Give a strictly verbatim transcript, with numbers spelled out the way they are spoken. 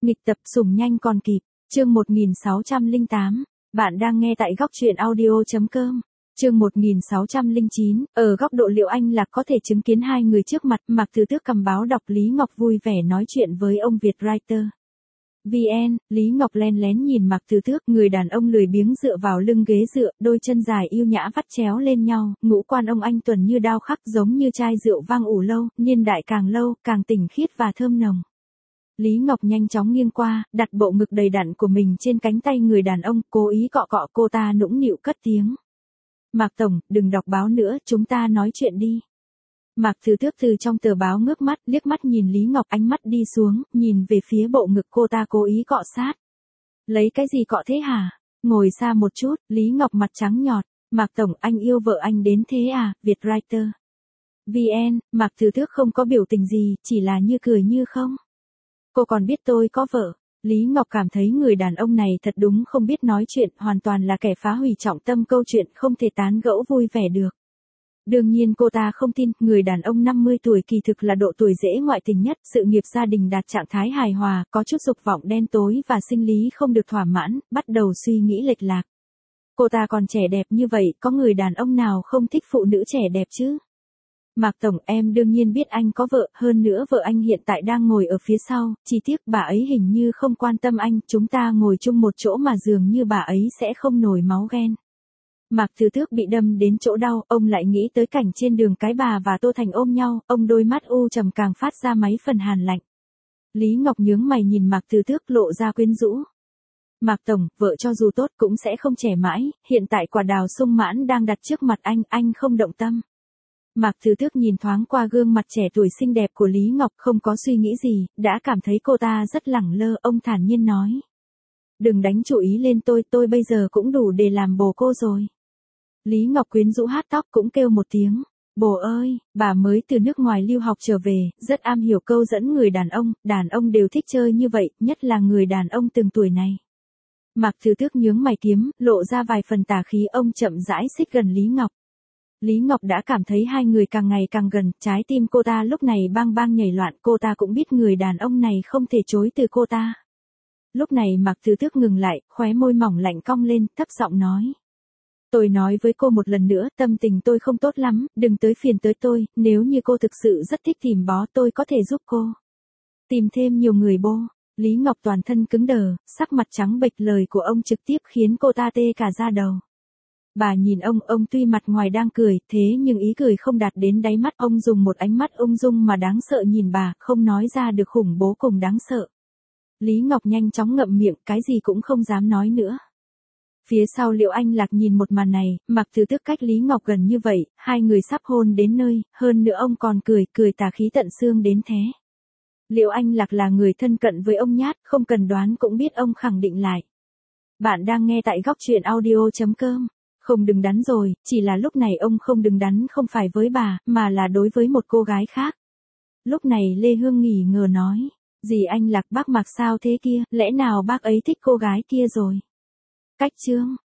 Nghịch tập sủng nhanh còn kịp, chương một nghìn sáu trăm lẻ tám, bạn đang nghe tại góc truyện audio.com. Chương một nghìn sáu trăm lẻ chín, ở góc độ Liệu Anh Lạc có thể chứng kiến hai người trước mặt, Mạc Từ Tước cầm báo đọc, Lý Ngọc vui vẻ nói chuyện với ông Việt Writer. vê en, Lý Ngọc len lén nhìn Mạc Từ Tước, người đàn ông lười biếng dựa vào lưng ghế dựa, đôi chân dài yêu nhã vắt chéo lên nhau, ngũ quan ông anh tuần như đao khắc, giống như chai rượu vang ủ lâu, niên đại càng lâu, càng tinh khiết và thơm nồng. Lý Ngọc nhanh chóng nghiêng qua, đặt bộ ngực đầy đặn của mình trên cánh tay người đàn ông, cố ý cọ cọ cô ta, nũng nịu cất tiếng. Mạc Tổng, đừng đọc báo nữa, chúng ta nói chuyện đi. Mạc Từ Tước từ trong tờ báo ngước mắt, liếc mắt nhìn Lý Ngọc, ánh mắt đi xuống, nhìn về phía bộ ngực cô ta cố ý cọ sát. Lấy cái gì cọ thế hả? Ngồi xa một chút, Lý Ngọc mặt trắng nhọt. Mạc Tổng, anh yêu vợ anh đến thế à? Việt Writer. vê en, Mạc Từ Tước không có biểu tình gì, chỉ là như cười như không. Cô còn biết tôi có vợ. Lý Ngọc cảm thấy người đàn ông này thật đúng không biết nói chuyện, hoàn toàn là kẻ phá hủy trọng tâm câu chuyện, không thể tán gẫu vui vẻ được. Đương nhiên cô ta không tin, người đàn ông năm mươi tuổi kỳ thực là độ tuổi dễ ngoại tình nhất, sự nghiệp gia đình đạt trạng thái hài hòa, có chút dục vọng đen tối và sinh lý không được thỏa mãn, bắt đầu suy nghĩ lệch lạc. Cô ta còn trẻ đẹp như vậy, có người đàn ông nào không thích phụ nữ trẻ đẹp chứ? Mạc Tổng, em đương nhiên biết anh có vợ, hơn nữa vợ anh hiện tại đang ngồi ở phía sau, chỉ tiếc bà ấy hình như không quan tâm anh, chúng ta ngồi chung một chỗ mà dường như bà ấy sẽ không nổi máu ghen. Mạc Từ Tước bị đâm đến chỗ đau, ông lại nghĩ tới cảnh trên đường Cái Bà và Tô Thành ôm nhau, ông đôi mắt u trầm càng phát ra mấy phần hàn lạnh. Lý Ngọc nhướng mày nhìn Mạc Từ Tước lộ ra quyến rũ. Mạc Tổng, vợ cho dù tốt cũng sẽ không trẻ mãi, hiện tại quả đào sung mãn đang đặt trước mặt anh, anh không động tâm. Mạc Từ Tước nhìn thoáng qua gương mặt trẻ tuổi xinh đẹp của Lý Ngọc, không có suy nghĩ gì, đã cảm thấy cô ta rất lẳng lơ, ông thản nhiên nói. Đừng đánh chủ ý lên tôi, tôi bây giờ cũng đủ để làm bồ cô rồi. Lý Ngọc quyến rũ hát tóc cũng kêu một tiếng. Bồ ơi, bà mới từ nước ngoài lưu học trở về, rất am hiểu câu dẫn người đàn ông, đàn ông đều thích chơi như vậy, nhất là người đàn ông từng tuổi này. Mạc Từ Tước nhướng mày kiếm, lộ ra vài phần tà khí, ông chậm rãi xích gần Lý Ngọc. Lý Ngọc đã cảm thấy hai người càng ngày càng gần, trái tim cô ta lúc này bang bang nhảy loạn, cô ta cũng biết người đàn ông này không thể chối từ cô ta. Lúc này Mạc Từ Tước ngừng lại, khóe môi mỏng lạnh cong lên, thấp giọng nói. Tôi nói với cô một lần nữa, tâm tình tôi không tốt lắm, đừng tới phiền tới tôi, nếu như cô thực sự rất thích tìm bó tôi có thể giúp cô. Tìm thêm nhiều người bô. Lý Ngọc toàn thân cứng đờ, sắc mặt trắng bệch, lời của ông trực tiếp khiến cô ta tê cả da đầu. Bà nhìn ông, ông tuy mặt ngoài đang cười, thế nhưng ý cười không đạt đến đáy mắt, ông dùng một ánh mắt ung dung mà đáng sợ nhìn bà, không nói ra được khủng bố cùng đáng sợ. Lý Ngọc nhanh chóng ngậm miệng, cái gì cũng không dám nói nữa. Phía sau Liệu Anh Lạc nhìn một màn này, Mạc Từ Tước cách Lý Ngọc gần như vậy, hai người sắp hôn đến nơi, hơn nữa ông còn cười, cười tà khí tận xương đến thế. Liệu Anh Lạc là người thân cận với ông nhát, không cần đoán cũng biết ông khẳng định lại. Bạn đang nghe tại góc truyện audio.com. Không đứng đắn rồi, chỉ là lúc này ông không đứng đắn không phải với bà, mà là đối với một cô gái khác. Lúc này Lê Hương nghỉ ngờ nói, dì Anh Lạc, bác Mạc sao thế kia, lẽ nào bác ấy thích cô gái kia rồi? Cách chương,